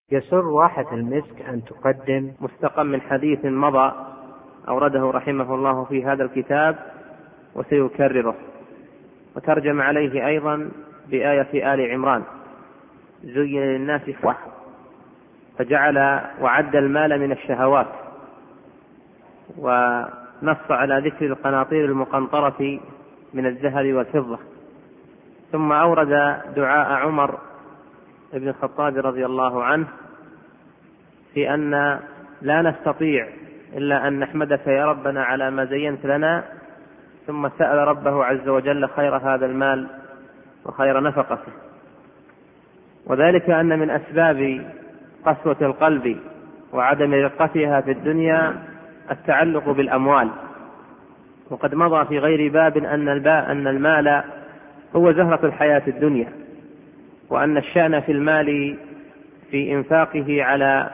يسر واحة المسك أن تقدم مستقى من حديث مضى أورده رحمه الله في هذا الكتاب وسيكرره، وترجم عليه أيضا بآية آل عمران: زين للناس فحم، فجعل وعد المال من الشهوات، ونص على ذكر القناطير المقنطرة من الذهب والفضة، ثم أورد دعاء عمر بن الخطاب رضي الله عنه في أن لا نستطيع إلا أن نحمدك يا ربنا على ما زينت لنا، ثم سأل ربه عز وجل خير هذا المال وخير نفقته. وذلك أن من أسباب قسوة القلب وعدم رقتها في الدنيا التعلق بالأموال، وقد مضى في غير باب أن المال هو زهرة الحياة الدنيا، وأن الشأن في المال في إنفاقه على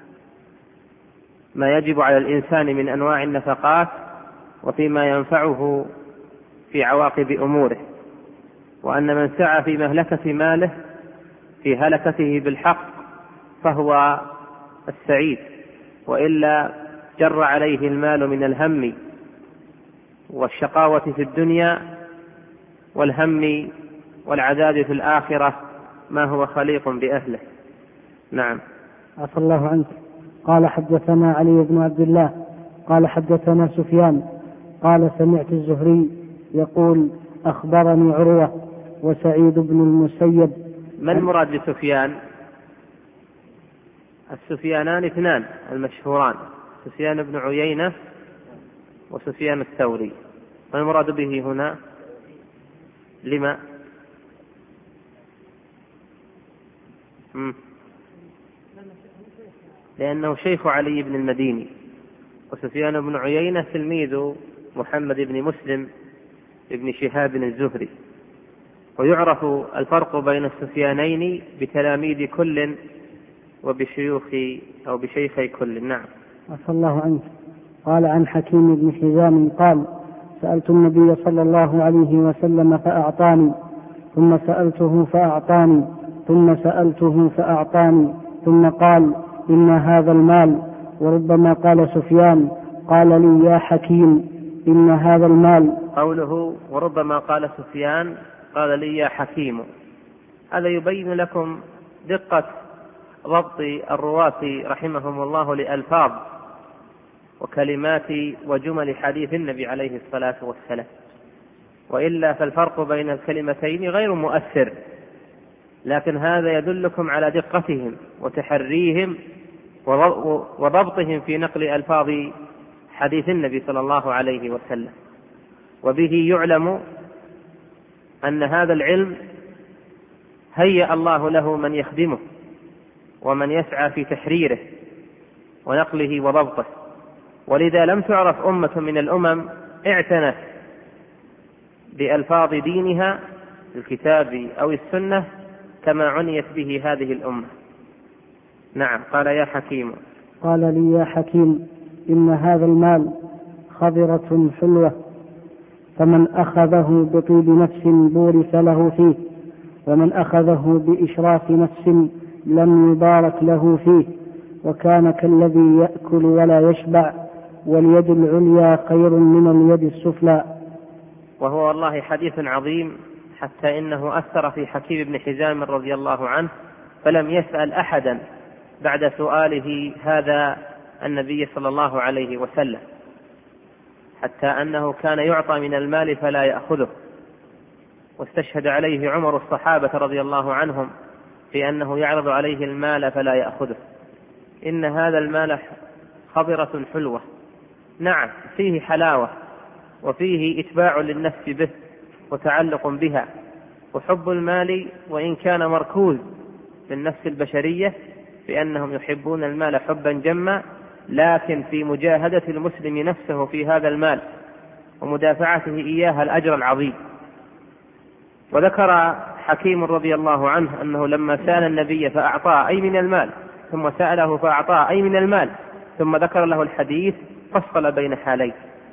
ما يجب على الإنسان من أنواع النفقات وفيما ينفعه في عواقب أموره، وأن من سعى في مهلكة ماله في هلكته بالحق فهو السعيد، وإلا جر عليه المال من الهم والشقاوة في الدنيا والهم والعذاب في الآخرة ما هو خليق بأهله. نعم. عفى الله عنك. قال حدثنا علي بن عبد الله قال حدثنا سفيان قال سمعت الزهري يقول أخبرني عروة وسعيد بن المسيب. ما المراد بسفيان؟ السفيانان اثنان المشهوران، سفيان بن عيينة وسفيان الثوري. ما المراد به هنا؟ لما؟ لأنه شيخ علي بن المديني، وسفيان بن عيينة تلميذ محمد بن مسلم بن شهاب الزهري، ويعرف الفرق بين السفيانين بتلاميذ كل وبشيوخ أو بشيخي كل. نعم. عفى الله عنك. قال عن حكيم بن حزام قال سألت النبي صلى الله عليه وسلم فأعطاني، ثم سألته فأعطاني، ثم سألته فأعطاني، ثم قال إن هذا المال. وربما قال سفيان قال لي يا حكيم إن هذا المال. قوله وربما قال سفيان قال لي يا حكيم، هذا يبين لكم دقة ضبط الرواة رحمهم الله لألفاظ وكلمات وجمل حديث النبي عليه الصلاة والسلام، وإلا فالفرق بين الكلمتين غير مؤثر، لكن هذا يدلكم على دقتهم وتحريهم وضبطهم في نقل ألفاظ حديث النبي صلى الله عليه وسلم. وبه يعلم أن هذا العلم هيأ الله له من يخدمه ومن يسعى في تحريره ونقله وضبطه، ولذا لم تعرف أمة من الأمم اعتنت بألفاظ دينها الكتاب أو السنة كما عنيت به هذه الأمة. نعم. قال يا حكيم. قال لي يا حكيم إن هذا المال خضرة حلوة، فمن أخذه بطيب نفس بورك له فيه، ومن أخذه بإشراف نفس لم يبارك له فيه، وكان كالذي يأكل ولا يشبع، واليد العليا خير من اليد السفلى. وهو والله حديث عظيم، حتى إنه أثر في حكيم بن حزام رضي الله عنه، فلم يسأل أحدا بعد سؤاله هذا النبي صلى الله عليه وسلم، حتى أنه كان يعطى من المال فلا يأخذه، واستشهد عليه عمر الصحابة رضي الله عنهم في أنه يعرض عليه المال فلا يأخذه. إن هذا المال خضرة حلوة، نعم فيه حلاوة وفيه إتباع للنفس به وتعلق بها، وحب المال وإن كان مركوز للنفس البشرية بأنهم يحبون المال حبا جما، لكن في مجاهدة المسلم نفسه في هذا المال ومدافعته إياها الأجر العظيم. وذكر حكيم رضي الله عنه أنه لما سأل النبي فأعطاه أي من المال، ثم سأله فأعطاه أي من المال، ثم ذكر له الحديث فصل بين حالين: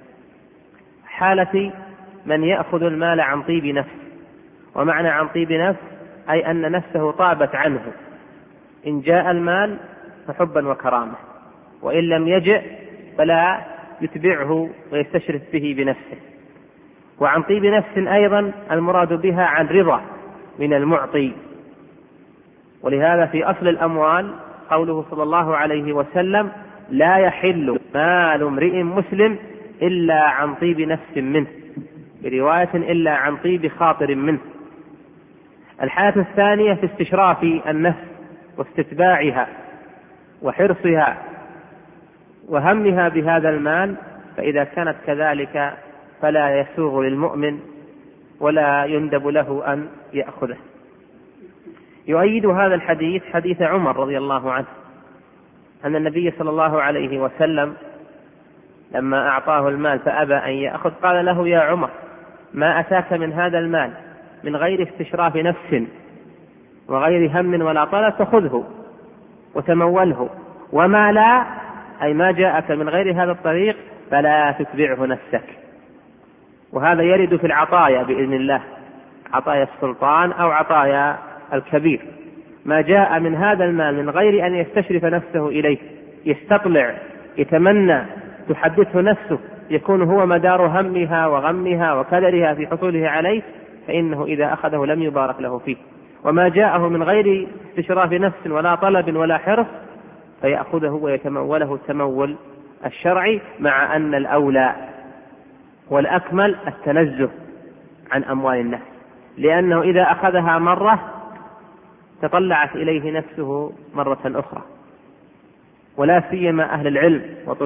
حالة من يأخذ المال عن طيب نفس، ومعنى عن طيب نفس أي أن نفسه طابت عنه إن جاء المال فحبا وكرامة، وإن لم يجئ فلا يتبعه ويستشرف به بنفسه. وعن طيب نفس أيضا المراد بها عن رضا من المعطي. ولهذا في أصل الأموال قوله صلى الله عليه وسلم: لا يحل مال امرئ مسلم إلا عن طيب نفس منه، برواية إلا عن طيب خاطر منه. الحالة الثانية في استشراف النفس واستتباعها وحرصها وهمها بهذا المال، فإذا كانت كذلك فلا يسوغ للمؤمن ولا يندب له أن يأخذه. يؤيد هذا الحديث حديث عمر رضي الله عنه أن النبي صلى الله عليه وسلم لما أعطاه المال فأبى أن يأخذ قال له: يا عمر، ما أتاك من هذا المال من غير استشراف نفس وغير هم ولا طلب فخذه وتموله، وما لا، أي ما جاءك من غير هذا الطريق، فلا تتبعه نفسك. وهذا يرد في العطايا بإذن الله، عطايا السلطان أو عطايا الكبير. ما جاء من هذا المال من غير أن يستشرف نفسه إليه، يستطلع، يتمنى، تحدثه نفسه، يكون هو مدار همها وغمها وكدرها في حصوله عليه، فإنه إذا أخذه لم يبارك له فيه. وما جاءه من غير استشراف نفس ولا طلب ولا حرص فيأخذه ويتموله التمول الشرعي، مع أن الأولى والأكمل التنزه عن أموال الناس، لأنه إذا أخذها مرة تطلعت إليه نفسه مرة أخرى. ولا سيما أهل العلم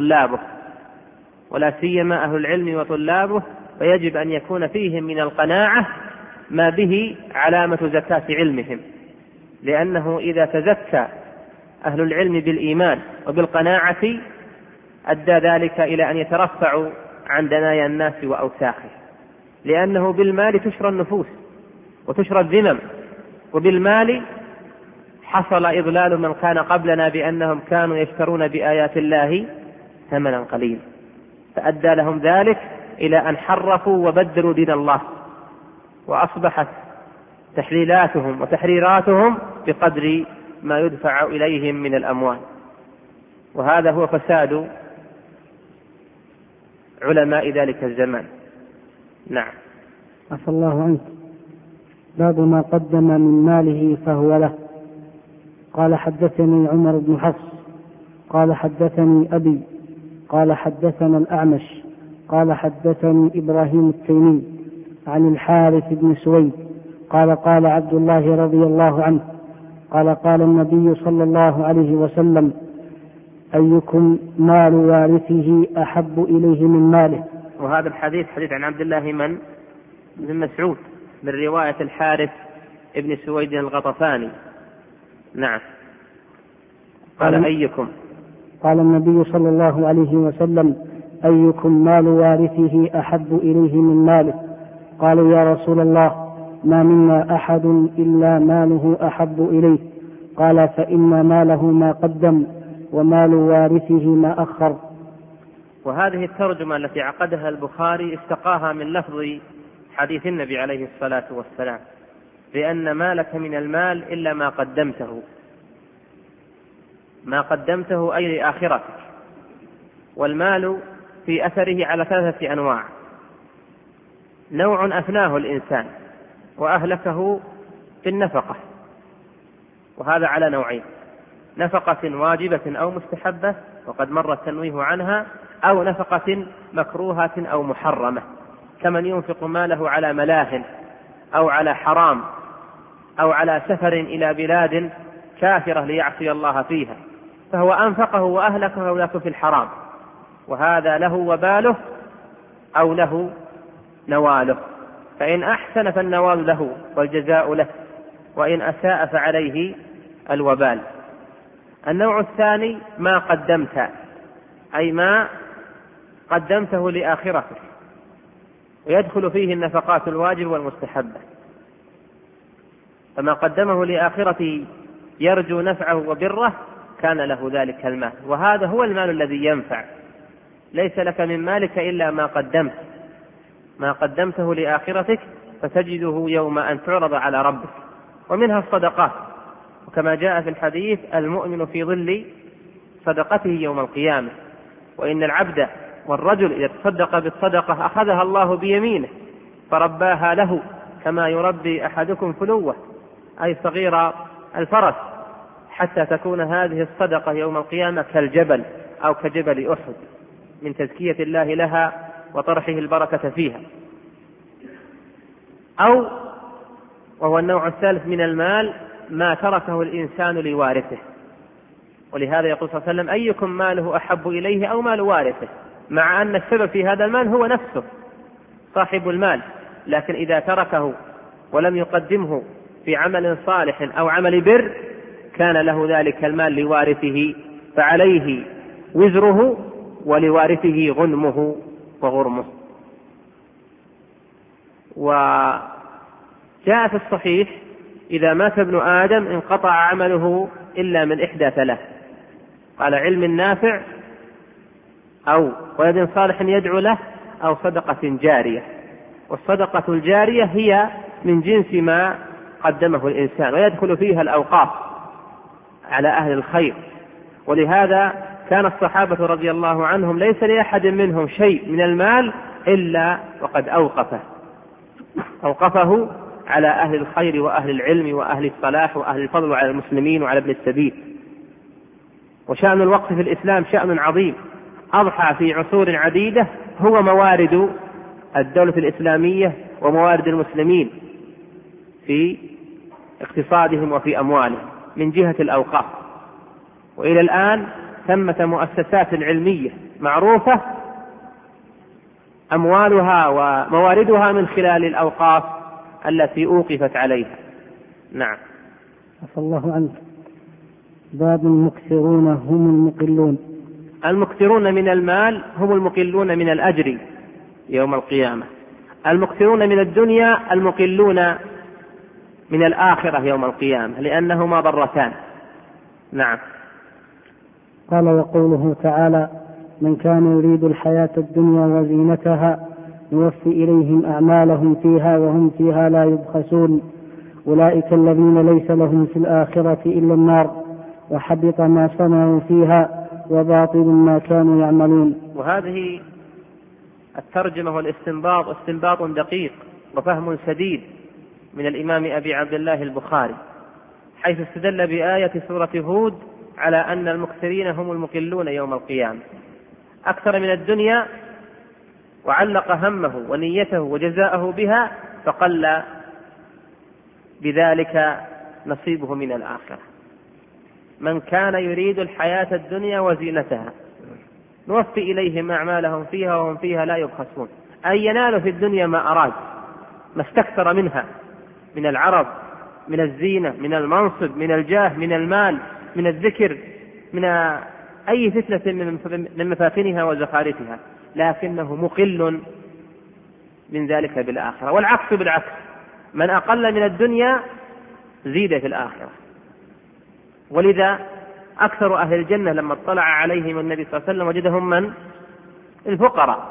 وطلابه، فيجب أن يكون فيهم من القناعة ما به علامة زكاة علمهم، لأنه إذا تزكى أهل العلم بالإيمان وبالقناعة أدى ذلك إلى أن يترفعوا عن دنايا الناس وأوساخه، لأنه بالمال تشرى النفوس وتشرى الذمم، وبالمال حصل إضلال من كان قبلنا بأنهم كانوا يشترون بآيات الله ثمنا قليلا، فأدى لهم ذلك إلى أن حرفوا وبدلوا دين الله، وأصبحت تحليلاتهم وتحريراتهم بقدر ما يدفع إليهم من الأموال. وهذا هو فساد علماء ذلك الزمان. نعم. عفى الله عنك. باب ما قدم من ماله فهو له. قال: حدثني عمر بن حفص قال: حدثني أبي قال: حدثنا الأعمش قال: حدثني إبراهيم التيمي عن الحارث بن سويد قال: قال عبد الله رضي الله عنه قال: قال النبي صلى الله عليه وسلم: أيكم مال وارثه أحب إليه من ماله. وهذا الحديث حديث عن عبد الله بن مسعود من رواية الحارث ابن سويد الغطفاني. نعم. قال: أيكم. قال النبي صلى الله عليه وسلم: أيكم مال وارثه أحب إليه من ماله. قالوا: يا رسول الله، ما منا أحد إلا ماله أحب إليه. قال: فإن ماله ما قدم ومال وارثه ما أخر. وهذه الترجمة التي عقدها البخاري استقاها من لفظ حديث النبي عليه الصلاة والسلام: بأن مالك من المال إلا ما قدمته. ما قدمته أي لآخرتك. والمال في أثره على 3 أنواع: نوع أفناه الإنسان وأهلكه في النفقة، وهذا على نوعين: نفقة واجبة أو مستحبة وقد مر التنويه عنها، أو نفقة مكروهة أو محرمة، كمن ينفق ماله على ملاه أو على حرام أو على سفر إلى بلاد كافرة ليعصي الله فيها، فهو أنفقه وأهلكه ولكن في الحرام، وهذا له وباله أو له نواله، فإن أحسن فالنوال له والجزاء له، وإن أساء فعليه الوبال. النوع الثاني ما قدمت، أي ما قدمته لآخرتك، ويدخل فيه النفقات الواجب والمستحبة. فما قدمه لآخرته يرجو نفعه وبره كان له ذلك المال، وهذا هو المال الذي ينفع. ليس لك من مالك إلا ما قدمت، ما قدمته لآخرتك فتجده يوم أن تعرض على ربك. ومنها الصدقات، وكما جاء في الحديث المؤمن في ظل صدقته يوم القيامة، وإن العبد والرجل إذا تصدق بالصدقة أخذها الله بيمينه فرباها له كما يربي أحدكم فلوه، أي صغير الفرس، حتى تكون هذه الصدقة يوم القيامة كالجبل أو كجبل أحد من تزكية الله لها وطرحه البركة فيها. أو وهو النوع الثالث من المال ما تركه الإنسان لوارثه، ولهذا يقول صلى الله عليه وسلم أيكم ماله أحب إليه أو مال وارثه، مع أن السبب في هذا المال هو نفسه صاحب المال، لكن إذا تركه ولم يقدمه في عمل صالح أو عمل بر كان له ذلك المال لوارثه، فعليه وزره ولوارثه غنمه وغرمه. وجاء في الصحيح إذا مات ابن آدم انقطع عمله إلا من إحدى ثلاث، قال علم نافع أو ولد صالح يدعو له أو صدقة جارية. والصدقة الجارية هي من جنس ما قدمه الإنسان، ويدخل فيها الأوقاف على أهل الخير. ولهذا كان الصحابة رضي الله عنهم ليس لأحد منهم شيء من المال إلا وقد أوقفه على أهل الخير وأهل العلم وأهل الصلاح وأهل الفضل وعلى المسلمين وعلى ابن السبيل. وشأن الوقف في الإسلام شأن عظيم أضحى في عصور عديدة، هو موارد الدولة الإسلامية وموارد المسلمين في اقتصادهم وفي أموالهم من جهة الأوقاف. وإلى الآن ثمة مؤسسات علمية معروفة أموالها ومواردها من خلال الأوقاف التي أوقفت عليها. نعم. عفى الله عنك. باب المكثرون هم المقلون. المكثرون من المال هم المقلون من الأجر يوم القيامة. المكثرون من الدنيا المقلون من الآخرة يوم القيامة، لأنهما ضرتان. نعم. قال وقوله تعالى من كان يريد الحياة الدنيا وزينتها نوفي إليهم أعمالهم فيها وهم فيها لا يبخسون أولئك الذين ليس لهم في الآخرة إلا النار وحبط ما صنعوا فيها وباطل ما كانوا يعملون. وهذه الترجمة والاستنباط استنباط دقيق وفهم سديد من الإمام أبي عبد الله البخاري، حيث استدل بآية سورة هود على أن المكثرين هم المقلون يوم القيامة أكثر من الدنيا، وعلق همه ونيته وجزاءه بها، فقل بذلك نصيبه من الآخرة. من كان يريد الحياة الدنيا وزينتها نوفي إليهم أعمالهم فيها وهم فيها لا يبخسون، أي ينال في الدنيا ما أراد، ما استكثر منها من العرض، من الزينة، من المنصب، من الجاه، من المال، من الذكر، من أي فتنة من مفاتنها وزخارفها، لكنه مقل من ذلك بالآخرة. والعكس بالعكس، من أقل من الدنيا زيد في الآخرة. ولذا أكثر أهل الجنة لما اطلع عليهم النبي صلى الله عليه وسلم وجدهم من الفقراء،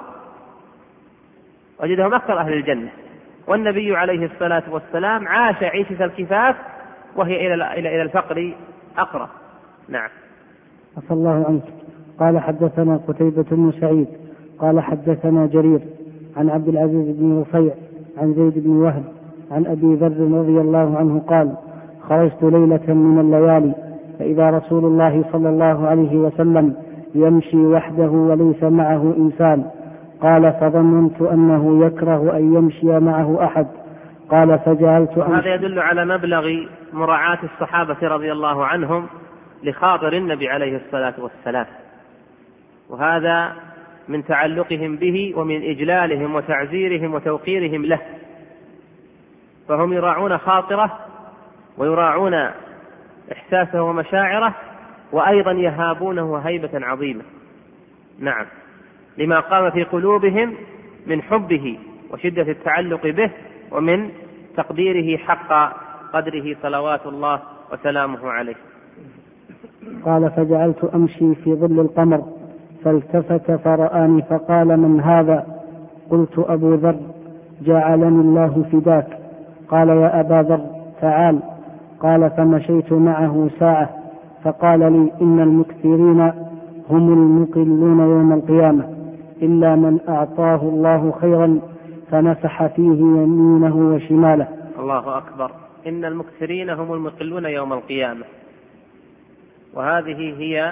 وجدهم أكثر أهل الجنة، والنبي عليه الصلاة والسلام عاش عيشة الكفاف وهي إلى الفقر أقرب. نعم. عفى الله عنك. قال حدثنا قتيبة بن سعيد قال حدثنا جرير عن عبد العزيز بن رفيع عن زيد بن وهب عن أبي ذر رضي الله عنه قال خرجت ليلة من الليالي فإذا رسول الله صلى الله عليه وسلم يمشي وحده وليس معه إنسان، قال فظننت أنه يكره أن يمشي معه أحد، قال فجعلت هذا يدل على مبلغ مراعاة الصحابة رضي الله عنهم لخاطر النبي عليه الصلاة والسلام، وهذا من تعلقهم به ومن إجلالهم وتعزيرهم وتوقيرهم له، فهم يراعون خاطره ويراعون إحساسه ومشاعره، وأيضا يهابونه هيبة عظيمة. نعم، لما قام في قلوبهم من حبه وشدة التعلق به ومن تقديره حق قدره صلوات الله وسلامه عليه. قال فجعلت أمشي في ظل القمر فالتفت فرآني فقال من هذا؟ قلت أبو ذر. جعلني الله فداك. قال يا أبا ذر تعال. قال فمشيت معه ساعة فقال لي إن المكثرين هم المقلون يوم القيامة إلا من أعطاه الله خيرا فنفح فيه يمينه وشماله. الله أكبر. إن المكثرين هم المقلون يوم القيامة، وهذه هي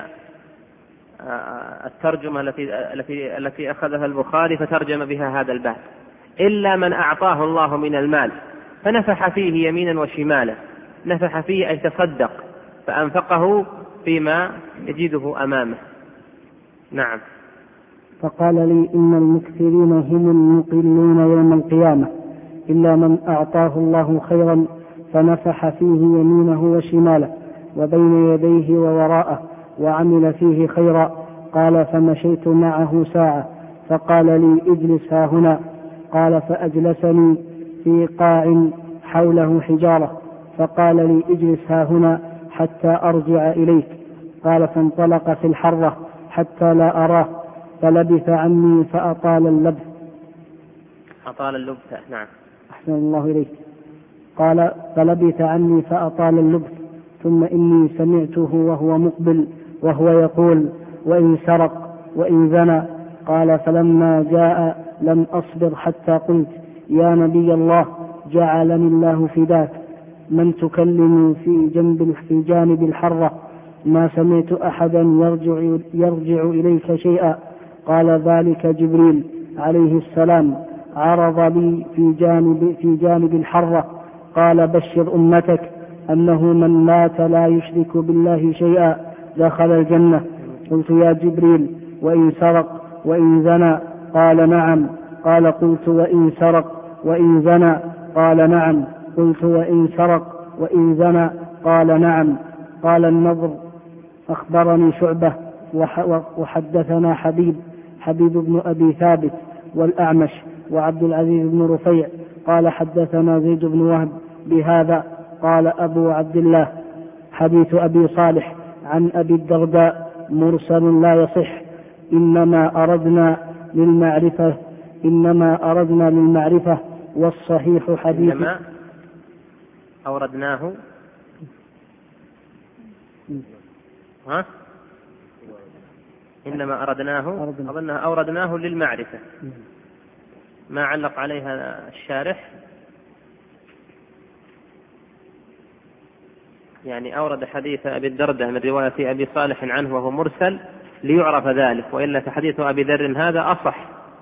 الترجمة التي أخذها البخاري فترجم بها هذا الباب. إلا من أعطاه الله من المال فنفح فيه يمينا وشمالا. نفح فيه أي تصدق فأنفقه فيما يجده أمامه. نعم. فقال لي إن المكثرين هم المقلون يوم القيامة إلا من أعطاه الله خيرا فنفح فيه يمينه وشماله وبين يديه ووراءه وعمل فيه خيرا. قال فمشيت معه ساعة فقال لي اجلس ها هنا. قال فأجلسني في قاع حوله حجارة فقال لي اجلس ها هنا حتى أرجع إليك. قال فانطلق في الحرة حتى لا أراه فلبث عني فأطال اللبث. أطال اللبث. نعم. أحسن الله إليك. قال فلبث عني فأطال اللبث ثم إني سمعته وهو مقبل وهو يقول وإن سرق وإن زنى. قال فلما جاء لم أصبر حتى قلت يا نبي الله جعلني الله فداك من تكلم في جانب الحرة ما سمعت أحدا يرجع إليك شيئا. قال ذلك جبريل عليه السلام عرض لي في جانب الحرة. قال بشر أمتك أنه من مات لا يشرك بالله شيئا دخل الجنة. قلت يا جبريل وإن سرق وإن زنى؟ قال نعم. قال قلت وإن سرق وإن زنى؟ قال نعم. قلت وإن سرق وإن زنى؟ قال نعم. قال النضر أخبرني شعبة وحدثنا حبيب بن أبي ثابت والأعمش وعبد العزيز بن رفيع قال حدثنا زيد بن وهب بهذا. قال أبو عبد الله حديث أبي صالح عن أبي الدرداء مرسل لا يصح إنما أردنا للمعرفة والصحيح حديث إنما أوردناه إنما أوردناه للمعرفة. ما علق عليها الشارح يعني أورد حديث أبي الدرداء من رواية أبي صالح عنه وهو مرسل ليعرف ذلك، وإلا فحديث أبي ذر هذا أصح.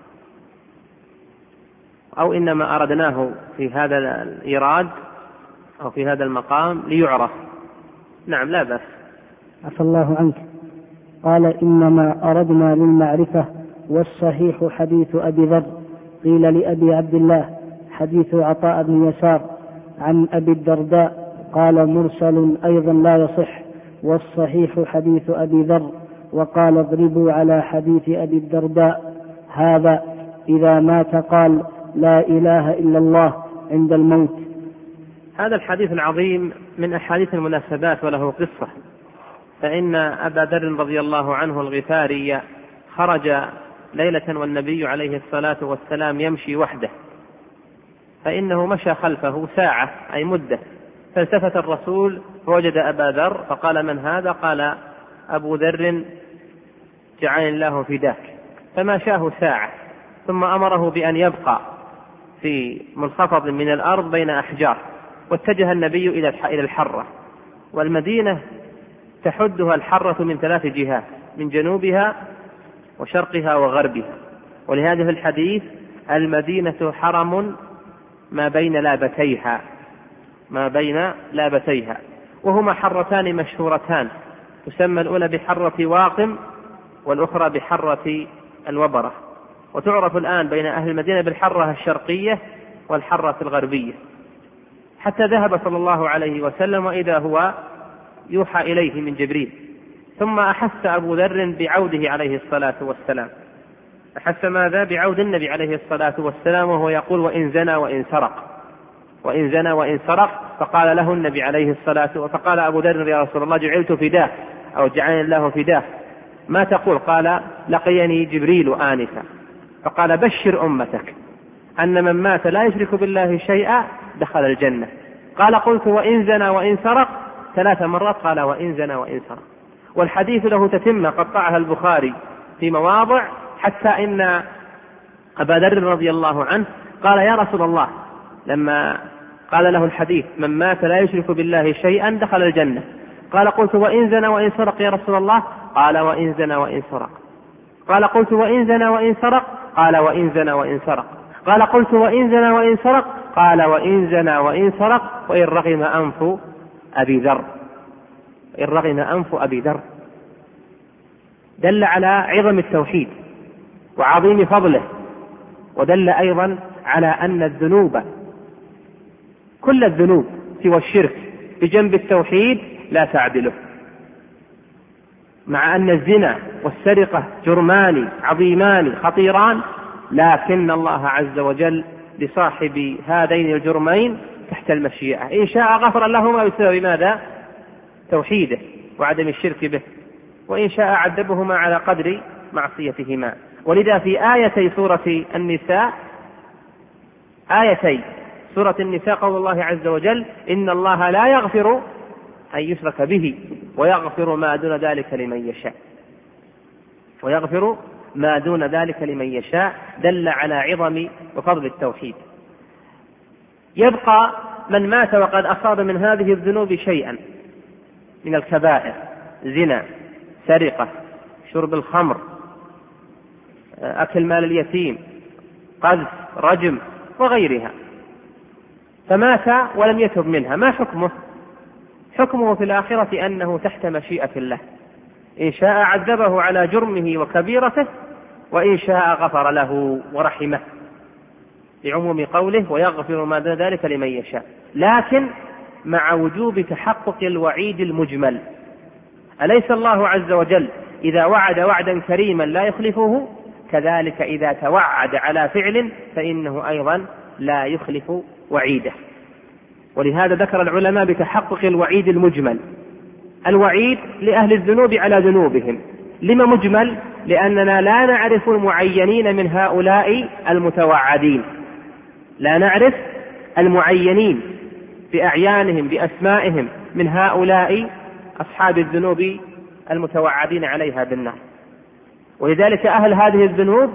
أو إنما أردناه في هذا الإيراد أو في هذا المقام ليعرف. نعم لا بأس. عفى الله عنك. قال إنما أردنا للمعرفة والصحيح حديث أبي ذر. قيل لأبي عبد الله حديث عطاء بن يسار عن أبي الدرداء قال مرسل أيضا لا يصح والصحيح حديث أبي ذر. وقال اضربوا على حديث أبي الدرداء هذا إذا مات قال لا إله إلا الله عند الموت. هذا الحديث العظيم من أحاديث المناسبات وله قصة. فإن أبا ذر رضي الله عنه الغفاري خرج ليلة والنبي عليه الصلاة والسلام يمشي وحده، فإنه مشى خلفه ساعة أي مدة، فالتفت الرسول فوجد أبا ذر فقال من هذا؟ قال أبو ذر جعلني الله فداك. فمشاه ساعة ثم أمره بأن يبقى في منخفض من الأرض بين أحجار، واتجه النبي إلى الحرة. والمدينة تحدها الحرة من 3 جهات، من جنوبها وشرقها وغربها. ولهذا في الحديث المدينة حرم ما بين لابتيها، وهما حرتان مشهورتان تسمى الأولى بحرة واقم والأخرى بحرة الوبرة، وتعرف الآن بين أهل المدينة بالحرة الشرقية والحرة الغربية. حتى ذهب صلى الله عليه وسلم وإذا هو يوحى إليه من جبريل. ثم أحس أبو ذر بعوده عليه الصلاة والسلام. أحس ماذا؟ بعود النبي عليه الصلاة والسلام وهو يقول وإن زنى وإن سرق. فقال له النبي عليه الصلاة والسلام، فقال أبو ذر يا رسول الله جعلت فداه أو جعلني الله فداه، ما تقول؟ قال لقيني جبريل آنفا فقال بشر أمتك أن من مات لا يشرك بالله شيئا دخل الجنة. قال قلت وإن زنى وإن سرق 3 مرات قال وإن زنى وإن سرق. والحديث له تتمة قطعها البخاري في مواضع، حتى إن أبا ذر رضي الله عنه قال يا رسول الله لما قال له الحديث من مات لا يشرك بالله شيئا دخل الجنة، قال قلت وإن زنى وإن سرق يا رسول الله؟ قال وإن زنى وإن سرق. قال قلت وإن زنى وإن سرق؟ قال وإن زنى وإن سرق. قال قلت وإن زنى وإن سرق؟ قال وإن زنى وإن سرق وإن رغم أنف أبي ذر. إن رغم أنف أبي ذر. دل على عظم التوحيد وعظيم فضله، ودل أيضا على أن الذنوب كل الذنوب سوى الشرك بجنب التوحيد لا تعدله، مع أن الزنا والسرقة جرمان عظيمان خطيران، لكن الله عز وجل لصاحب هذين الجرمين تحت المشيئة، إن شاء غفر لهما بسبب ماذا؟ توحيده وعدم الشرك به، وإن شاء عذبهما على قدر معصيتهما. ولذا في آيتي سورة النساء قول الله عز وجل إن الله لا يغفر أن يشرك به ويغفر ما دون ذلك لمن يشاء، دل على عظم وفضل التوحيد. يبقى من مات وقد أصاب من هذه الذنوب شيئا من الكبائر، زنا، سرقة، شرب الخمر، أكل مال اليتيم، قذف، رجم وغيرها، فمات ولم يتب منها، ما حكمه؟ حكمه في الآخرة أنه تحت مشيئة الله، إن شاء عذبه على جرمه وكبيرته، وإن شاء غفر له ورحمه، لعموم قوله ويغفر ما دون ذلك لمن يشاء، لكن مع وجوب تحقق الوعيد المجمل. أليس الله عز وجل إذا وعد وعدا كريما لا يخلفه، كذلك إذا توعد على فعل فإنه أيضا لا يخلف وعيده. ولهذا ذكر العلماء بتحقق الوعيد المجمل. الوعيد لأهل الذنوب على ذنوبهم. لما مجمل؟ لأننا لا نعرف المعينين من هؤلاء المتوعدين، لا نعرف المعينين بأعيانهم بأسمائهم من هؤلاء أصحاب الذنوب المتوعدين عليها بالنار. ولذلك أهل هذه الذنوب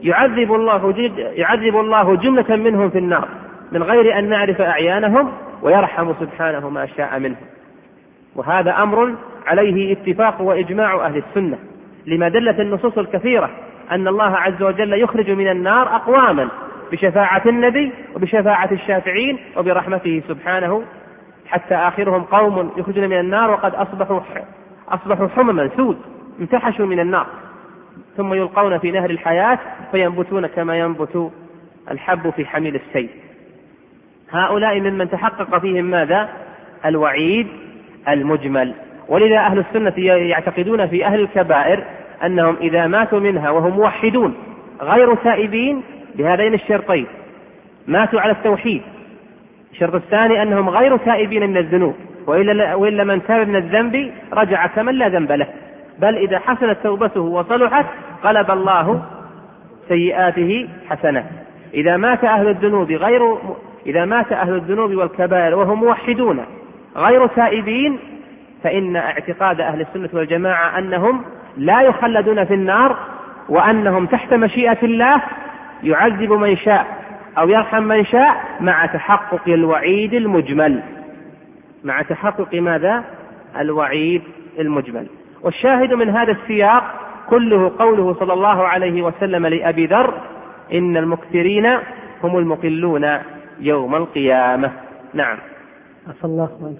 يعذب الله جملة منهم في النار من غير أن نعرف أعيانهم، ويرحم سبحانه ما شاء منهم. وهذا أمر عليه اتفاق وإجماع أهل السنة، لما دلت النصوص الكثيرة أن الله عز وجل يخرج من النار أقواما بشفاعة النبي وبشفاعة الشافعين وبرحمته سبحانه، حتى آخرهم قوم يخرجون من النار وقد أصبحوا حمما سود انتحشوا من النار، ثم يلقون في نهر الحياة فينبتون كما ينبت الحب في حميل السيل. هؤلاء ممن تحقق فيهم ماذا؟ الوعيد المجمل. ولذا أهل السنة يعتقدون في أهل الكبائر أنهم إذا ماتوا منها وهم موحدون غير تائبين بهذين الشرطين، ماتوا على التوحيد. الشرط الثاني أنهم غير تائبين من الذنوب، وإلا من تاب من الذنب رجع كمن لا ذنب له، بل إذا حسنت توبته وصلحت قلب الله سيئاته حسنات. إذا مات أهل الذنوب والكبائر وهم موحدون غير تائبين، فإن اعتقاد أهل السنة والجماعة أنهم لا يخلدون في النار، وأنهم تحت مشيئة الله يعذب من شاء أو يرحم من شاء، مع تحقق الوعيد المجمل. مع تحقق ماذا؟ الوعيد المجمل. والشاهد من هذا السياق كله قوله صلى الله عليه وسلم لأبي ذر إن المكثرين هم المقلون يوم القيامة. نعم. عفى الله عنك.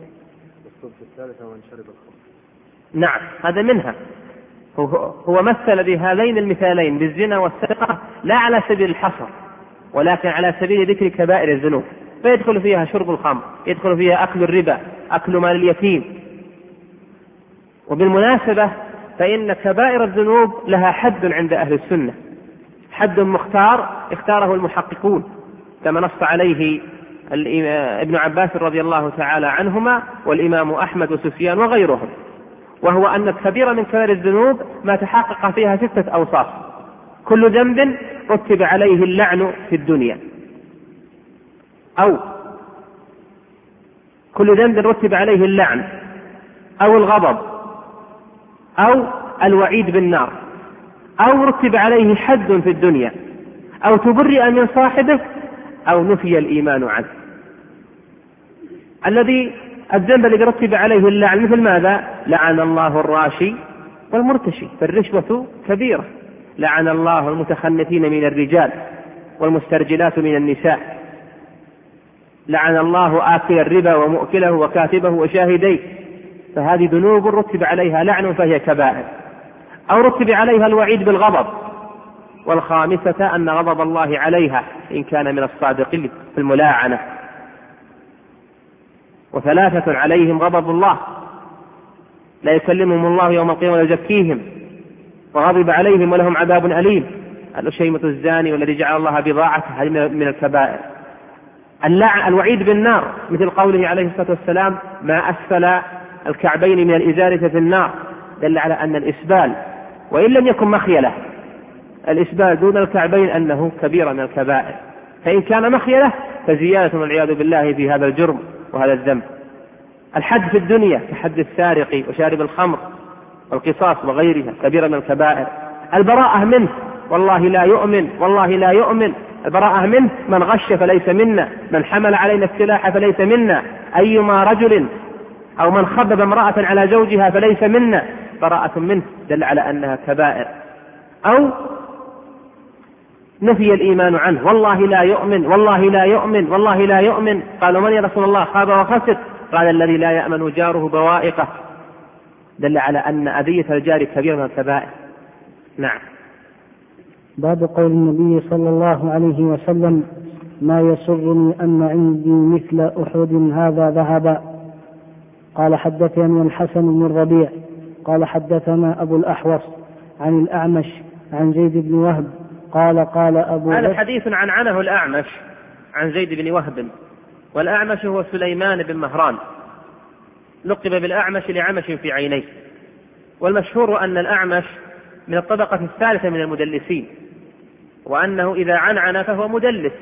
نعم، هذا منها. هو مثل بهذين المثالين بالزنا والسرقة لا على سبيل الحصر، ولكن على سبيل ذكر كبائر الذنوب، فيدخل فيها شرب الخمر، يدخل فيها أكل الربا، أكل مال اليتيم. وبالمناسبة فإن كبائر الذنوب لها حد عند أهل السنة، حد مختار اختاره المحققون كما نص عليه ابن عباس رضي الله تعالى عنهما والإمام أحمد وسفيان وغيرهم، وهو أن الكبيرة من كبائر الذنوب ما تحقق فيها 6 أوصاف: كل ذنب رتب عليه اللعن في الدنيا، أو كل ذنب رتب عليه اللعن أو الغضب أو الوعيد بالنار أو رتب عليه حد في الدنيا أو تبرئ من صاحبه أو نفي الإيمان عنه. الذنب الذي رتب عليه اللعن مثل ماذا؟ لعن الله الراشي والمرتشي، فالرشوة كبيرة. لعن الله المتخنثين من الرجال والمسترجلات من النساء. لعن الله آكل الربا ومؤكله وكاتبه وشاهديه، فهذه ذنوب رتب عليها لعن فهي كبائر. أو رتب عليها الوعيد بالغضب. والخامسة أن غضب الله عليها إن كان من الصادقين في الملاعنة. وثلاثة عليهم غضب الله، لا يكلمهم الله يوم القيامة ولا يزكيهم، وغضب عليهم ولهم عذاب أليم. الأشيمة الزاني والذي جعل الله بضاعته، هذه من الكبائر. الوعيد بالنار مثل قوله عليه الصلاة والسلام: ما أسفل الكعبين من الإزار في النار، دل على أن الإسبال وإن لم يكن مخيلة، الإسبال دون الكعبين أنه كبير من الكبائر، فإن كان مخيلة فزيادة والعياذ بالله في هذا الجرم وهذا الذنب. الحد في الدنيا كحد السارق وشارب الخمر والقصاص وغيرها كبيرة من الكبائر. البراءة منه، والله لا يؤمن، والله لا يؤمن. البراءة منه: من غش فليس منا، من حمل علينا السلاح فليس منا، أيما رجل أو من خبب امرأة على زوجها فليس منا. براءة منه دل على أنها كبائر. أو نفي الإيمان عنه: والله لا يؤمن، والله لا يؤمن، والله لا يؤمن. قالوا: من يا رسول الله؟ خاب وخسر. قال: الذي لا يأمن جاره بوائقه. دل على أن أذية الجار كبيرة من الكبائر. نعم. باب قول النبي صلى الله عليه وسلم: ما يسرني أن عندي مثل أحد هذا ذهبا. قال: حدثني الحسن بن الربيع قال: حدثنا أبو الأحوص عن الأعمش عن زيد بن وهب قال: قال أبو هذا حديث عنه الأعمش عن زيد بن وهب، والأعمش هو سليمان بن مهران، لقب بالأعمش لعمش في عينيه. والمشهور أن الأعمش من الطبقة الثالثة من المدلسين، وأنه إذا عنعن فهو مدلس.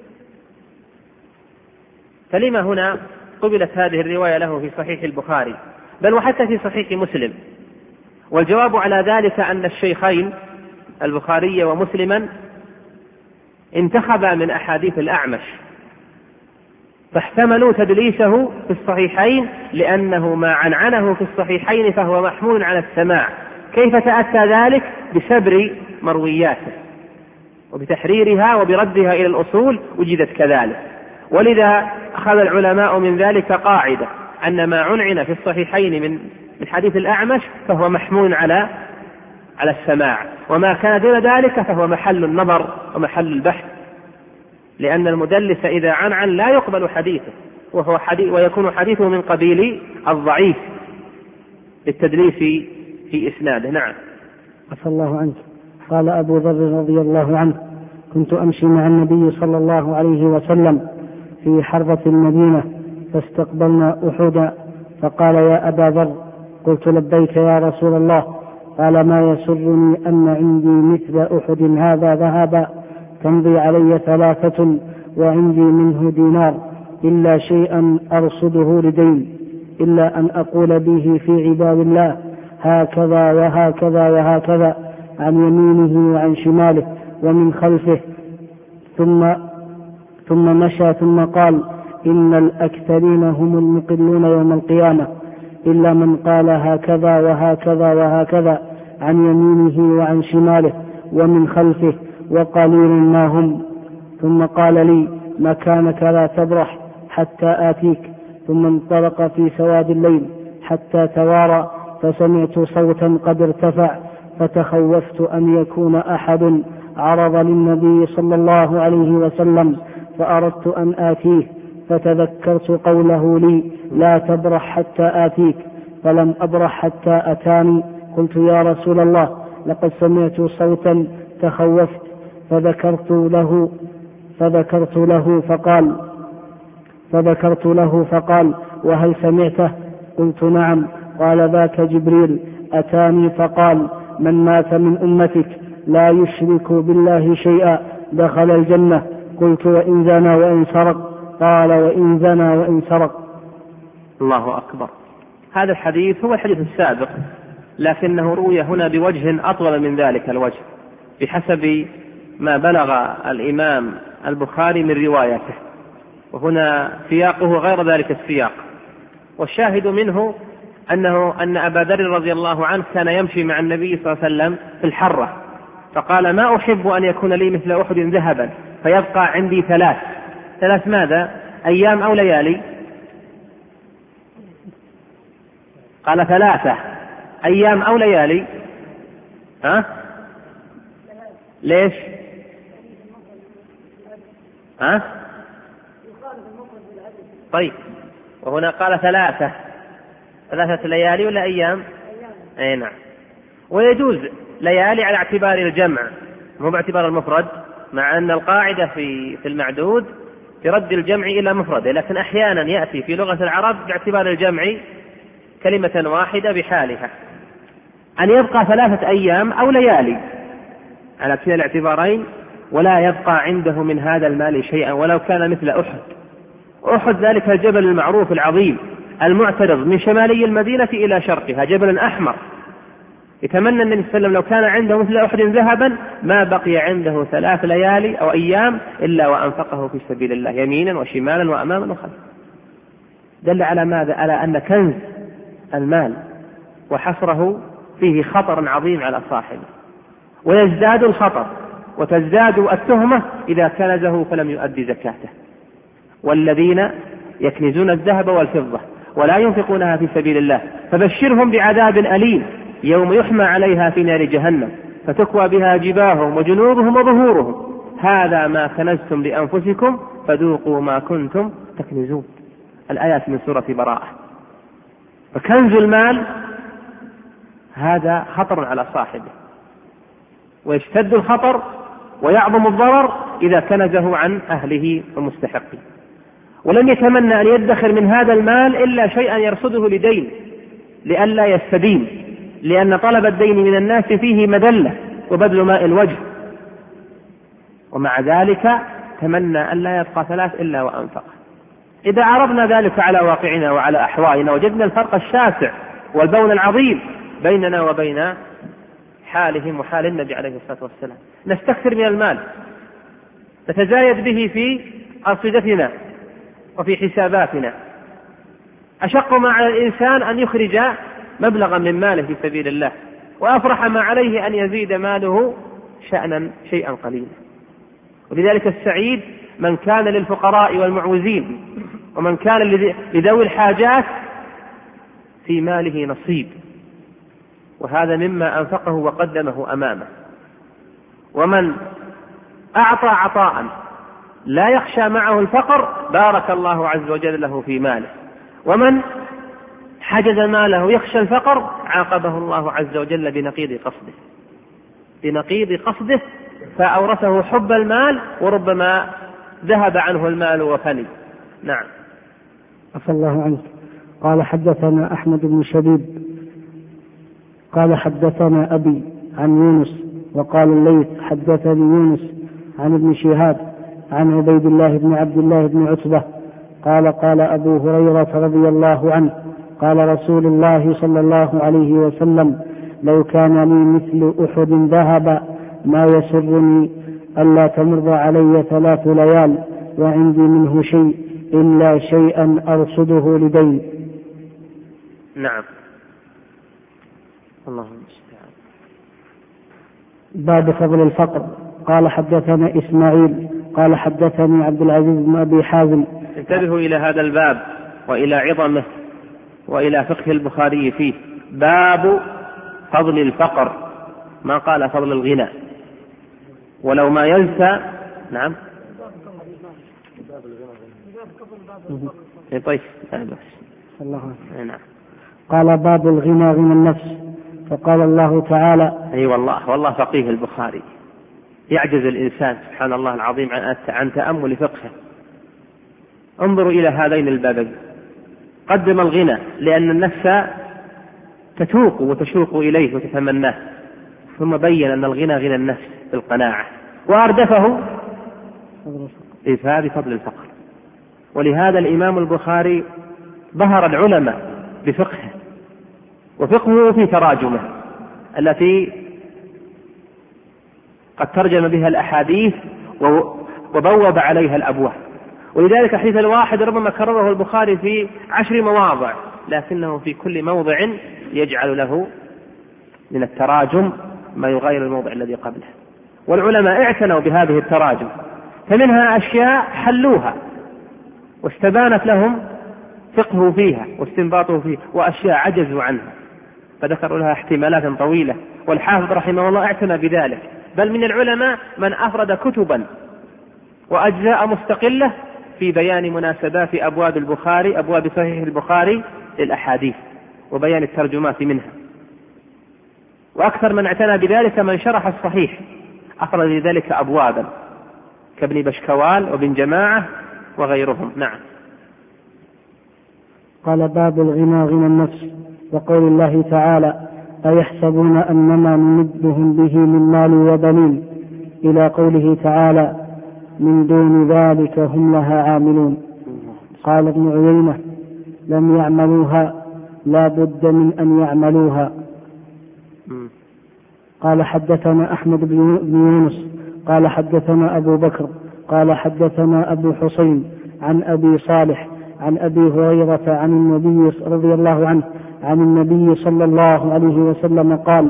فلما هنا قبلت هذه الرواية له في صحيح البخاري، بل وحتى في صحيح مسلم؟ والجواب على ذلك أن الشيخين البخاري ومسلما انتخبا من أحاديث الأعمش، فاحتملوا تدليسه في الصحيحين، لأنه ما عنعنه في الصحيحين فهو محمول على السماع. كيف تأتى ذلك؟ بسبر مروياته وبتحريرها وبردها إلى الأصول وجدت كذلك. ولذا أخذ العلماء من ذلك قاعدة أن ما عنعن في الصحيحين من حديث الأعمش فهو محمول على السماع، وما كان دون ذلك فهو محل النظر ومحل البحث، لأن المدلس إذا عنعن لا يقبل حديثه، ويكون حديثه من قبيل الضعيف للتدليس في إسناده. نعم. عفى الله عنك. قال أبو ذر رضي الله عنه: كنت أمشي مع النبي صلى الله عليه وسلم في حرة المدينة، فاستقبلنا أحدا، فقال: يا أبا ذر. قلت: لبيك يا رسول الله. قال: ما يسرني أن عندي مثل أحد هذا ذهبا، تمضي علي 3 وعندي منه دينار، إلا شيئا أرصده لدين، إلا أن أقول به في عباد الله هكذا وهكذا وهكذا، عن يمينه وعن شماله ومن خلفه. ثم مشى ثم قال: إن الأكثرين هم المقلون يوم القيامة، إلا من قال هكذا وهكذا وهكذا، عن يمينه وعن شماله ومن خلفه، وقليل ما هم. ثم قال لي: مكانك لا تبرح حتى آتيك. ثم انطلق في سواد الليل حتى توارى، فسمعت صوتا قد ارتفع، فتخوفت أن يكون أحد عرض للنبي صلى الله عليه وسلم، فأردت أن آتيه، فتذكرت قوله لي: لا تبرح حتى آتيك، فلم أبرح حتى أتاني. قلت: يا رسول الله، لقد سمعت صوتا تخوفت. فذكرت له فقال: وهل سمعته؟ قلت: نعم. قال: ذاك جبريل أتاني فقال: من مات من أمتك لا يشرك بالله شيئا دخل الجنة. قلت: وإن زنى وإن سرق؟ قال: وإن زنى وإن سرق. الله أكبر. هذا الحديث هو الحديث السابق، لكنه روي هنا بوجه أطول من ذلك الوجه بحسب ما بلغ الإمام البخاري من روايته، وهنا سياقه غير ذلك السياق. والشاهد منه أن أبا ذر رضي الله عنه كان يمشي مع النبي صلى الله عليه وسلم في الحرة، فقال: ما أحب أن يكون لي مثل أحد ذهبا فيبقى عندي ثلاث ماذا؟ أيام أو ليالي؟ قال 3 أيام أو ليالي. ليش؟ طيب، وهنا قال 3 ليالي ولا أيام؟ أي نعم. ويجوز ليالي على اعتبار الجمع مو باعتبار المفرد، مع أن القاعدة في المعدود في رد الجمع إلى مفرده، لكن أحيانا يأتي في لغة العرب باعتبار الجمع كلمة واحدة بحالها، أن يبقى 3 أيام أو ليالي على كلا الاعتبارين، ولا يبقى عنده من هذا المال شيئا ولو كان مثل أحد ذلك الجبل المعروف العظيم المعترض من شمالي المدينة إلى شرقها، جبل أحمر، يتمنى النبي صلى الله عليه وسلم لو كان عنده مثل أحد ذهبا ما بقي عنده 3 ليالي أو أيام إلا وأنفقه في سبيل الله يمينا وشمالا وأماما وخلفا. دل على ماذا؟ على أن كنز المال وحصره فيه خطر عظيم على صاحبه، ويزداد الخطر وتزداد التهمة إذا كنزه فلم يؤدي زكاته. والذين يكنزون الذهب والفضة ولا ينفقونها في سبيل الله فبشرهم بعذاب أليم يوم يحمى عليها في نار جهنم فتكوى بها جباههم وجنوبهم وظهورهم هذا ما كنزتم لأنفسكم فذوقوا ما كنتم تكنزون. الآيات من سورة براءة. فكنز المال هذا خطر على صاحبه، ويشتد الخطر ويعظم الضرر إذا كنزه عن أهله ومستحقه. ولم يتمنى أن يدخر من هذا المال إلا شيئا يرصده لدين لئلا يستدين، لأن طلب الدين من الناس فيه مذلة وبذل ماء الوجه، ومع ذلك تمنى أن لا يبقى 3 إلا وأنفق. إذا عرضنا ذلك على واقعنا وعلى أحوالنا وجدنا الفرق الشاسع والبون العظيم بيننا وبين حالهم وحال النبي عليه الصلاة والسلام. نستكثر من المال، نتزايد به في أرصدتنا وفي حساباتنا. أشق ما على الإنسان أن يخرج مبلغا من ماله في سبيل الله، وأفرح ما عليه أن يزيد ماله شأنا شيئا قليلا. ولذلك السعيد من كان للفقراء والمعوزين، ومن كان لذوي الحاجات في ماله نصيب، وهذا مما أنفقه وقدمه أمامه. ومن أعطى عطاء لا يخشى معه الفقر بارك الله عز وجل له في ماله، ومن حجز ماله يخشى الفقر عاقبه الله عز وجل بنقيض قصده فأورثه حب المال وربما ذهب عنه المال وفني. نعم. عفى الله عنك. قال حدثنا أحمد بن شبيب قال حدثنا أبي عن يونس، وقال الليث حدثني يونس عن ابن شهاب عن عبيد الله بن عبد الله بن عتبة قال قال أبو هريرة رضي الله عنه قال رسول الله صلى الله عليه وسلم لو كان لي مثل أحد ذهب ما يسرني ألا تمر علي 3 ليال وعندي منه شيء إلا شيئا أرصده لدين. نعم. اللهم استعان. باب فضل الفقر. قال حدثنا إسماعيل قال حدثني عبد العزيز بن أبي حازم. انتبهوا إلى هذا الباب وإلى عظمه وإلى فقه البخاري فيه. باب فضل الفقر، ما قال فضل الغنى، ولو ما ينسى. نعم. طيب. نعم. قال باب الغنى غنى النفس. فقال الله تعالى أي والله فقيه البخاري يعجز الإنسان سبحان الله العظيم عن تأمل فقهه. انظروا إلى هذين البابين. قدم الغنى لأن النفس تتوق وتشوق إليه وتتمناه، ثم بين أن الغنى غنى النفس بالقناعة، وأردفه بفضل الفقر. ولهذا الإمام البخاري ظهر العلماء بفقهه وفقهه في تراجمه التي قد ترجم بها الأحاديث وبوب عليها الأبواب. ولذلك حديث الواحد ربما كرره البخاري في 10 مواضع، لكنه في كل موضع يجعل له من التراجم ما يغير الموضع الذي قبله. والعلماء اعتنوا بهذه التراجم، فمنها أشياء حلوها واستبانت لهم فقهه فيها واستنباطه فيها، وأشياء عجزوا عنها فذكروا لها احتمالات طويلة. والحافظ رحمه الله اعتنى بذلك، بل من العلماء من أفرد كتبا وأجزاء مستقلة في بيان مناسبات أبواب البخاري، أبواب صحيح البخاري للأحاديث، وبيان الترجمات منها. وأكثر من اعتنى بذلك من شرح الصحيح أفرد لذلك أبوابا كابن بشكوال وابن جماعة وغيرهم. نعم. قال: باب الغنى غنى النفس، وقول الله تعالى: أيحسبون أنما نمدهم به من مال وبنين، إلى قوله تعالى: من دون ذلك هم لها عاملون. قال ابن عيينة: لم يعملوها، لا بد من أن يعملوها. قال: حدثنا أحمد بن يونس قال: حدثنا أبو بكر قال: حدثنا أبو حسين عن أبي صالح عن أبي هريرة عن النبي رضي الله عنه عن النبي صلى الله عليه وسلم قال: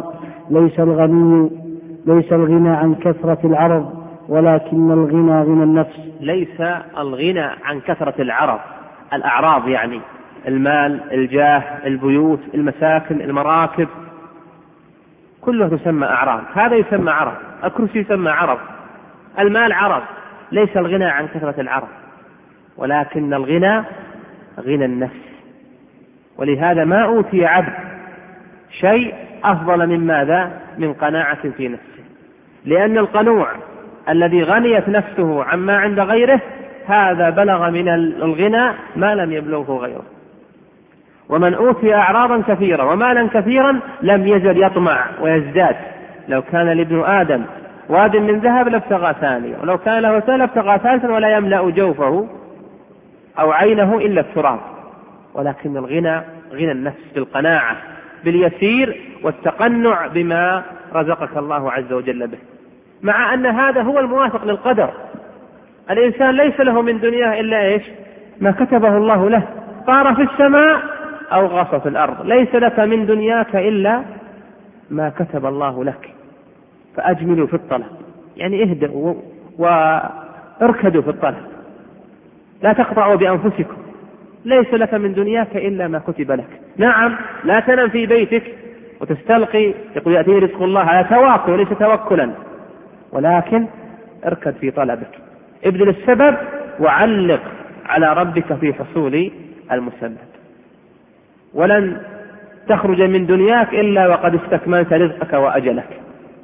ليس الغنى عن كثرة العرض، ولكن الغنى غنى النفس. ليس الغنى عن كثرة العرض، الأعراض يعني المال، الجاه، البيوت، المساكن، المراكب، كلها تسمى أعراض. هذا يسمى عرض، الكرسي يسمى عرض، المال عرض. ليس الغنى عن كثرة العرض، ولكن الغنى غنى النفس. ولهذا ما أوتي عبد شيء أفضل من ماذا؟ من قناعة في نفسه، لأن القنوع الذي غنيت نفسه عما عند غيره هذا بلغ من الغنى ما لم يبلغه غيره. ومن أوتي أعراضا كثيرة ومالا كثيرا لم يزل يطمع ويزداد. لو كان لابن آدم واد من ذهب لابتغى ثانية، ولو كان له ثالث لابتغى ثالثا، ولا يملأ جوفه أو عينه إلا التراب. ولكن الغنى غنى النفس بالقناعة باليسير والتقنع بما رزقك الله عز وجل به، مع أن هذا هو الموافق للقدر. الإنسان ليس له من دنياه إلا إيش؟ ما كتبه الله له، طار في السماء أو غاص في الأرض. ليس لك من دنياك إلا ما كتب الله لك، فأجملوا في الطلب، يعني اهدأوا واركدوا في الطلب، لا تقطعوا بأنفسكم. ليس لك من دنياك إلا ما كتب لك. نعم، لا تنم في بيتك وتستلقي يقول يأتي رزق الله، على تواكل وليس توكلا، ولكن اركد في طلبك، ابذل السبب وعلق على ربك في حصول المسبب. ولن تخرج من دنياك إلا وقد استكملت رزقك وأجلك.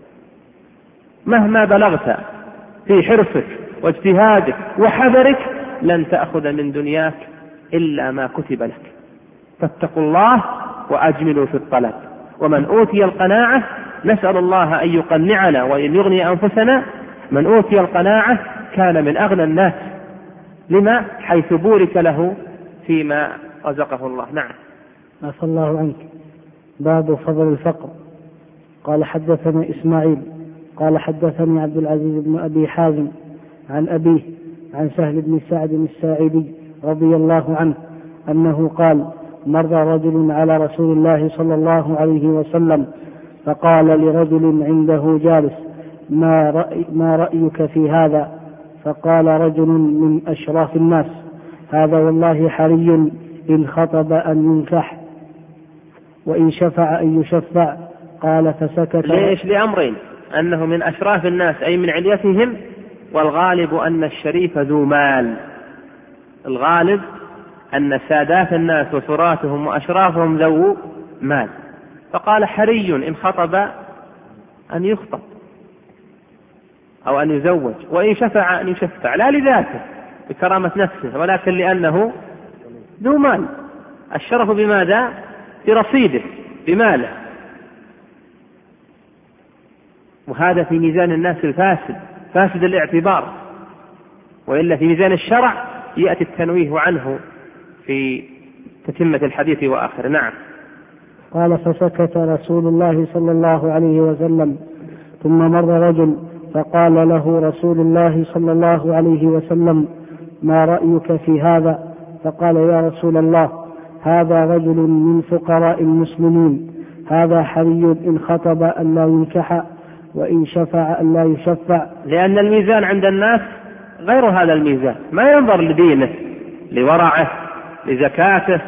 مهما بلغت في حرصك واجتهادك وحذرك لن تأخذ من دنياك إلا ما كتب لك. فاتقوا الله وأجملوا في الطلب. ومن أوتي القناعة، نسأل الله أن يقنعنا وأن يغني أنفسنا، من أوتي القناعة كان من أغنى الناس، لما؟ حيث بورك له فيما رزقه الله. نعم. عفى الله عنك. باب فضل الفقر. قال: حدثنا إسماعيل قال: حدثني عبد العزيز بن أبي حازم عن أبيه عن سهل بن سعد الساعدي رضي الله عنه أنه قال: مر رجل على رسول الله صلى الله عليه وسلم فقال لرجل عنده جالس: ما رأيك في هذا؟ فقال رجل من أشراف الناس: هذا والله حري إن خطب أن ينكح، وإن شفع أن يشفع. قال: فسكت. ليش؟ لأمرين: أنه من أشراف الناس أي من عليتهم، والغالب أن الشريف ذو مال. الغالب أن سادات الناس وسراتهم وأشرافهم ذو مال. فقال: حري إن خطب أن يخطب أو أن يزوج، وإن شفع أن يشفع، لا لذاته بكرامة نفسه، ولكن لأنه ذو مال. الشرف بماذا؟ برصيده، بماله. وهذا في ميزان الناس الفاسد، فاسد الاعتبار، وإلا في ميزان الشرع يأتي التنويه عنه في تتمة الحديث وآخر. نعم. قال فسكت رسول الله صلى الله عليه وسلم، ثم مر رجل فقال له رسول الله صلى الله عليه وسلم: ما رأيك في هذا؟ فقال: يا رسول الله، هذا رجل من فقراء المسلمين، هذا حري إن خطب أن لا ينكح، وإن شفع أن لا يشفع. لأن الميزان عند الناس غير هذا الميزان، ما ينظر لدينه، لورعه، لزكاته،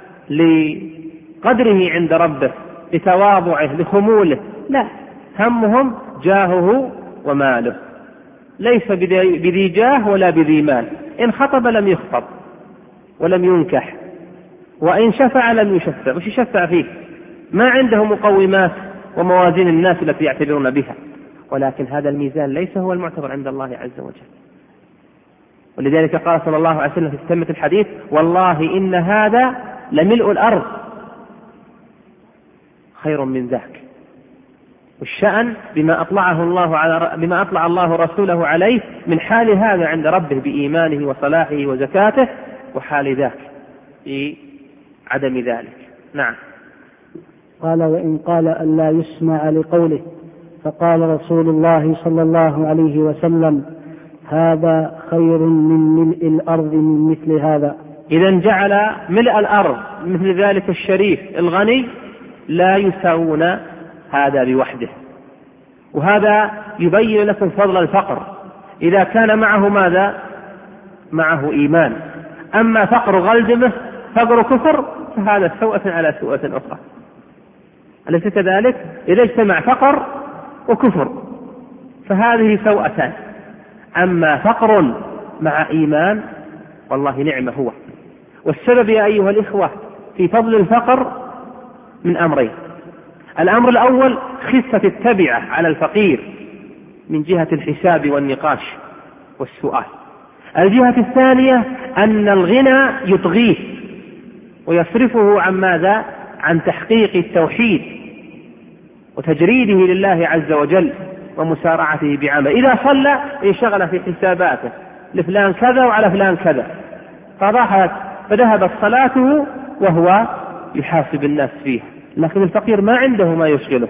لقدره عند ربه، لتواضعه، لخموله، لا، همهم جاهه وماله، ليس بذي جاه ولا بذي مال. إن خطب لم يخطب ولم ينكح، وإن شفع لم يشفع. وش يشفع فيه؟ ما عنده مقومات وموازين الناس التي يعتبرون بها. ولكن هذا الميزان ليس هو المعتبر عند الله عز وجل. ولذلك قال صلى الله عليه وسلم في تتمة الحديث: والله إن هذا لملء الأرض خير من ذاك. والشأن بما أطلع الله رسوله عليه من حال هذا عند ربه بإيمانه وصلاحه وزكاته، وحال ذاك في عدم ذلك. نعم. قال: وإن قال أن لا يسمع لقوله. فقال رسول الله صلى الله عليه وسلم: هذا خير من ملء الأرض من مثل هذا. إذن جعل ملء الأرض مثل ذلك الشريف الغني لا يساوون هذا بوحده. وهذا يبين لكم فضل الفقر إذا كان معه ماذا؟ معه إيمان. أما فقر غلدمه، فقر كفر، فهذا سوءة على سوءة أخرى. أليس كذلك؟ إذا اجتمع فقر وكفر فهذه سوءتان. أما فقر مع إيمان والله نعمة هو. والسبب يا أيها الإخوة في فضل الفقر من أمرين: الأمر الأول خفة التبعة على الفقير من جهة الحساب والنقاش والسؤال. الجهة الثانية أن الغنى يطغيه ويصرفه عن ماذا؟ عن تحقيق التوحيد وتجريده لله عز وجل ومسارعته بعمله. إذا صلى انشغل في حساباته، لفلان كذا وعلى فلان كذا، فذهبت صلاته وهو يحاسب الناس فيها. لكن الفقير ما عنده ما يشغله.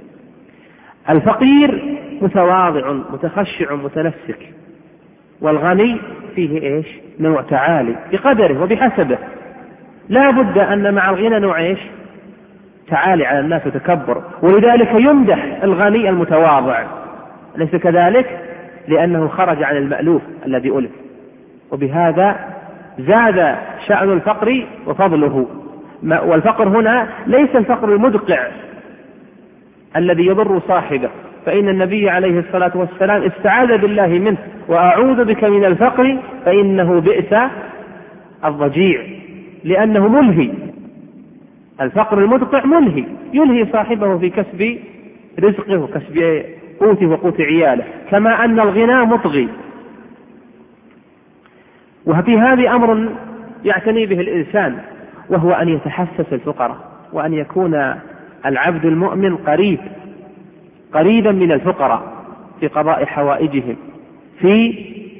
الفقير متواضع متخشع متنسك، والغني فيه إيش؟ نوع تعالي بقدره وبحسبه. لا بد أن مع الغنى نوع إيش؟ تعالي على الناس وتكبر. ولذلك يمدح الغني المتواضع، ليس كذلك؟ لأنه خرج عن المألوف الذي ألف. وبهذا زاد شأن الفقر وفضله. والفقر هنا ليس الفقر المدقع الذي يضر صاحبه، فإن النبي عليه الصلاة والسلام استعاذ بالله منه: وأعوذ بك من الفقر فإنه بئس الضجيع، لأنه ملهي. الفقر المدقع ملهي، يلهي صاحبه في كسب رزقه وكسب قوته وقوت عياله، كما أن الغنى مطغي. وفي هذا أمر يعتني به الإنسان، وهو أن يتحسس الفقراء، وأن يكون العبد المؤمن قريبا من الفقراء في قضاء حوائجهم، في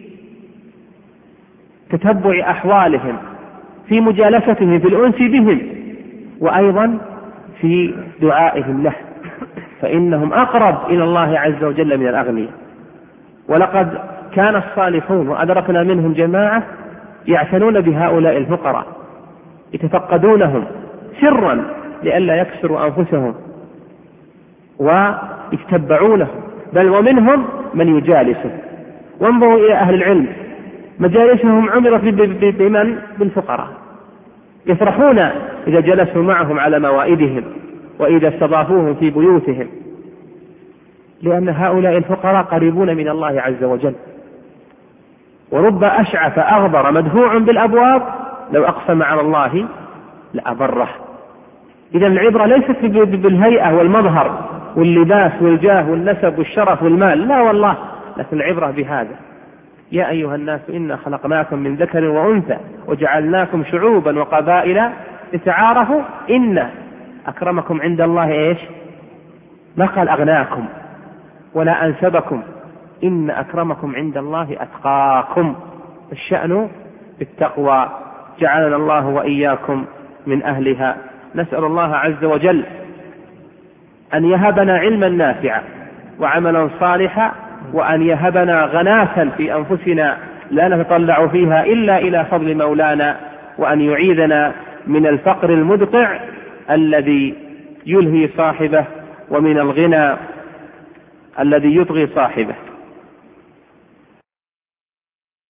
تتبع أحوالهم، في مجالستهم، في الأنس بهم، وأيضا في دعائهم له، فإنهم أقرب إلى الله عز وجل من الأغنياء. ولقد كان الصالحون وأدركنا منهم جماعة يعتنون بهؤلاء الفقراء، يتفقدونهم سرا لئلا يكسروا أنفسهم ويتبعونهم، بل ومنهم من يجالسه. وانظروا إلى أهل العلم، مجالسهم عمرت بمن؟ بالفقراء. يفرحون إذا جلسوا معهم على موائدهم وإذا استضافوهم في بيوتهم، لأن هؤلاء الفقراء قريبون من الله عز وجل. ورب أشعث أغبر مدفوع بالأبواب لو أقسم على الله لأبره. إذا العبرة ليست بالهيئة والمظهر واللباس والجاه والنسب والشرف والمال، لا والله، لكن العبرة بهذا: يا أيها الناس إنا خلقناكم من ذكر وأنثى وجعلناكم شعوبا وقبائل لتعارفوا إن أكرمكم عند الله إيش؟ ما قال أغناكم ولا أنسبكم، إن أكرمكم عند الله أتقاكم. الشأن بالتقوى. جعلنا الله وإياكم من أهلها. نسأل الله عز وجل أن يهبنا علما نافعا وعملا صالحا، وأن يهبنا غناة في أنفسنا لا نتطلع فيها إلا إلى فضل مولانا، وأن يعيذنا من الفقر المدقع الذي يلهي صاحبه، ومن الغنى الذي يطغي صاحبه.